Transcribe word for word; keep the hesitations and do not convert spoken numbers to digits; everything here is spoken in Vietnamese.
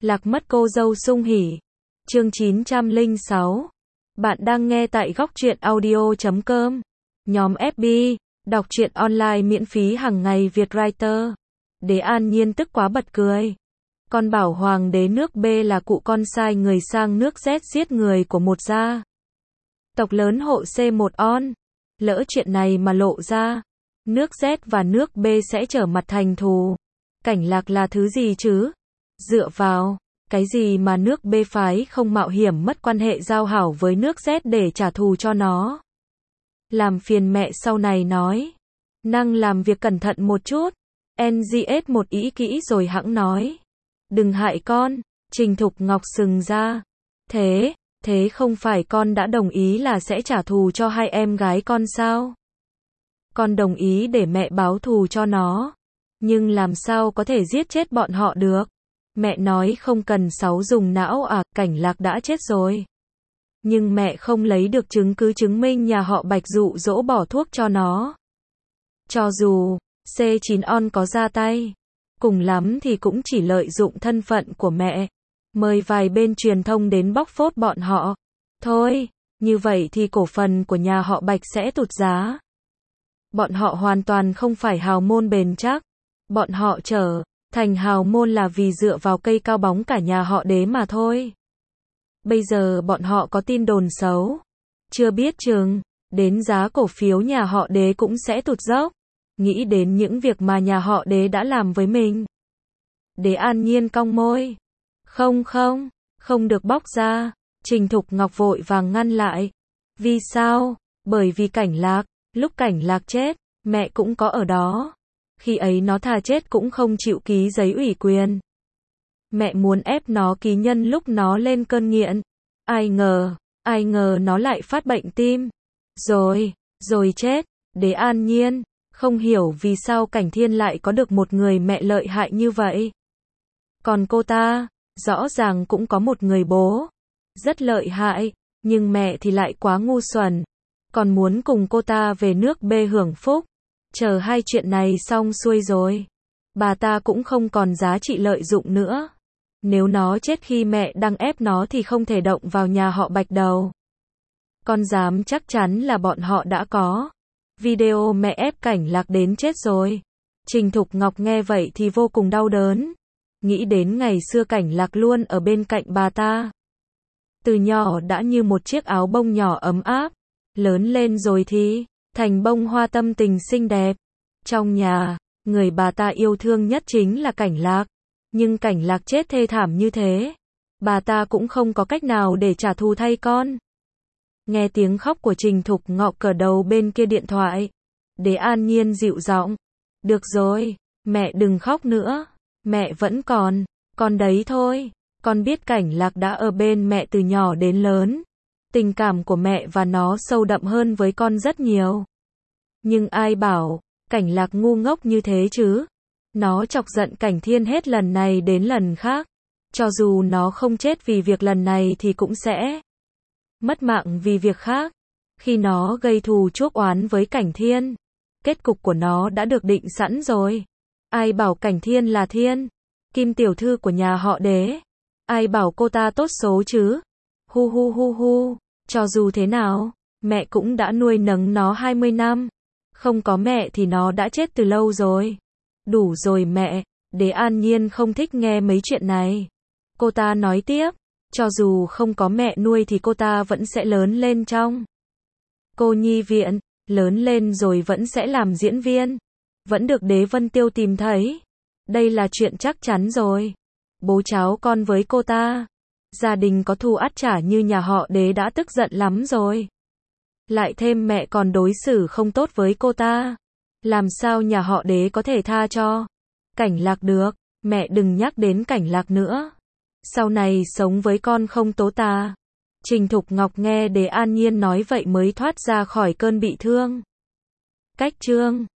Lạc mất cô dâu sung hỉ. Chương chín trăm lẻ sáu. Bạn đang nghe tại góc truyện audio chấm com. Nhóm ép bê, đọc truyện online miễn phí hàng ngày Việt Writer. Đế An Nhiên tức quá bật cười. Con bảo hoàng đế nước B là cụ con sai người sang nước Z giết người của một gia tộc lớn hộ C một on. Lỡ chuyện này mà lộ ra, nước Z và nước B sẽ trở mặt thành thù. Cảnh Lạc là thứ gì chứ? Dựa vào cái gì mà nước B phái không mạo hiểm mất quan hệ giao hảo với nước Z để trả thù cho nó? Làm phiền mẹ sau này nói. Năng làm việc cẩn thận một chút. en giê ét một ý kỹ rồi hẵng nói. Đừng hại con. Trình Thục Ngọc sừng ra. Thế, thế không phải con đã đồng ý là sẽ trả thù cho hai em gái con sao? Con đồng ý để mẹ báo thù cho nó. Nhưng làm sao có thể giết chết bọn họ được? Mẹ nói không cần sáu dùng não à, Cảnh Lạc đã chết rồi. Nhưng mẹ không lấy được chứng cứ chứng minh nhà họ Bạch dụ dỗ bỏ thuốc cho nó. Cho dù C chín on có ra tay, cùng lắm thì cũng chỉ lợi dụng thân phận của mẹ, mời vài bên truyền thông đến bóc phốt bọn họ. Thôi, như vậy thì cổ phần của nhà họ Bạch sẽ tụt giá. Bọn họ hoàn toàn không phải hào môn bền chắc. Bọn họ trở thành hào môn là vì dựa vào cây cao bóng cả nhà họ Đế mà thôi. Bây giờ bọn họ có tin đồn xấu, chưa biết chừng đến giá cổ phiếu nhà họ Đế cũng sẽ tụt dốc. Nghĩ đến những việc mà nhà họ Đế đã làm với mình, Đế An Nhiên cong môi. Không không, không được bóc ra. Trình Thục Ngọc vội vàng ngăn lại. Vì sao? Bởi vì Cảnh Lạc, lúc Cảnh Lạc chết, mẹ cũng có ở đó. Khi ấy nó thà chết cũng không chịu ký giấy ủy quyền. Mẹ muốn ép nó ký nhân lúc nó lên cơn nghiện. Ai ngờ, ai ngờ nó lại phát bệnh tim. Rồi, rồi chết. Đế An Nhiên không hiểu vì sao Cảnh Thiên lại có được một người mẹ lợi hại như vậy. Còn cô ta, rõ ràng cũng có một người bố rất lợi hại, nhưng mẹ thì lại quá ngu xuẩn, còn muốn cùng cô ta về nước B hưởng phúc. Chờ hai chuyện này xong xuôi rồi, bà ta cũng không còn giá trị lợi dụng nữa. Nếu nó chết khi mẹ đang ép nó thì không thể động vào nhà họ Bạch đâu. Con dám chắc chắn là bọn họ đã có video mẹ ép Cảnh Lạc đến chết rồi. Trình Thục Ngọc nghe vậy thì vô cùng đau đớn. Nghĩ đến ngày xưa Cảnh Lạc luôn ở bên cạnh bà ta. Từ nhỏ đã như một chiếc áo bông nhỏ ấm áp. Lớn lên rồi thì thành bông hoa tâm tình xinh đẹp. Trong nhà, người bà ta yêu thương nhất chính là Cảnh Lạc. Nhưng Cảnh Lạc chết thê thảm như thế, bà ta cũng không có cách nào để trả thù thay con. Nghe tiếng khóc của Trình Thục Ngọc ở đầu bên kia điện thoại, Đế An Nhiên dịu giọng. Được rồi, mẹ đừng khóc nữa. Mẹ vẫn còn, con đấy thôi. Con biết Cảnh Lạc đã ở bên mẹ từ nhỏ đến lớn. Tình cảm của mẹ và nó sâu đậm hơn với con rất nhiều. Nhưng ai bảo Cảnh Lạc ngu ngốc như thế chứ? Nó chọc giận Cảnh Thiên hết lần này đến lần khác. Cho dù nó không chết vì việc lần này thì cũng sẽ mất mạng vì việc khác. Khi nó gây thù chuốc oán với Cảnh Thiên, kết cục của nó đã được định sẵn rồi. Ai bảo Cảnh Thiên là Thiên Kim tiểu thư của nhà họ Đế? Ai bảo cô ta tốt số chứ? Hu hu hu hu. Cho dù thế nào, mẹ cũng đã nuôi nấng nó hai mươi năm. Không có mẹ thì nó đã chết từ lâu rồi. Đủ rồi mẹ. Đế An Nhiên không thích nghe mấy chuyện này. Cô ta nói tiếp. Cho dù không có mẹ nuôi thì cô ta vẫn sẽ lớn lên trong cô nhi viện. Lớn lên rồi vẫn sẽ làm diễn viên. Vẫn được Đế Vân Tiêu tìm thấy. Đây là chuyện chắc chắn rồi. Bố cháu con với cô ta, gia đình có thù ắt trả như nhà họ Đế đã tức giận lắm rồi. Lại thêm mẹ còn đối xử không tốt với cô ta. Làm sao nhà họ Đế có thể tha cho Cảnh Lạc được? Mẹ đừng nhắc đến Cảnh Lạc nữa. Sau này sống với con không tố ta. Trình Thục Ngọc nghe Đế An Nhiên nói vậy mới thoát ra khỏi cơn bị thương. Cách chương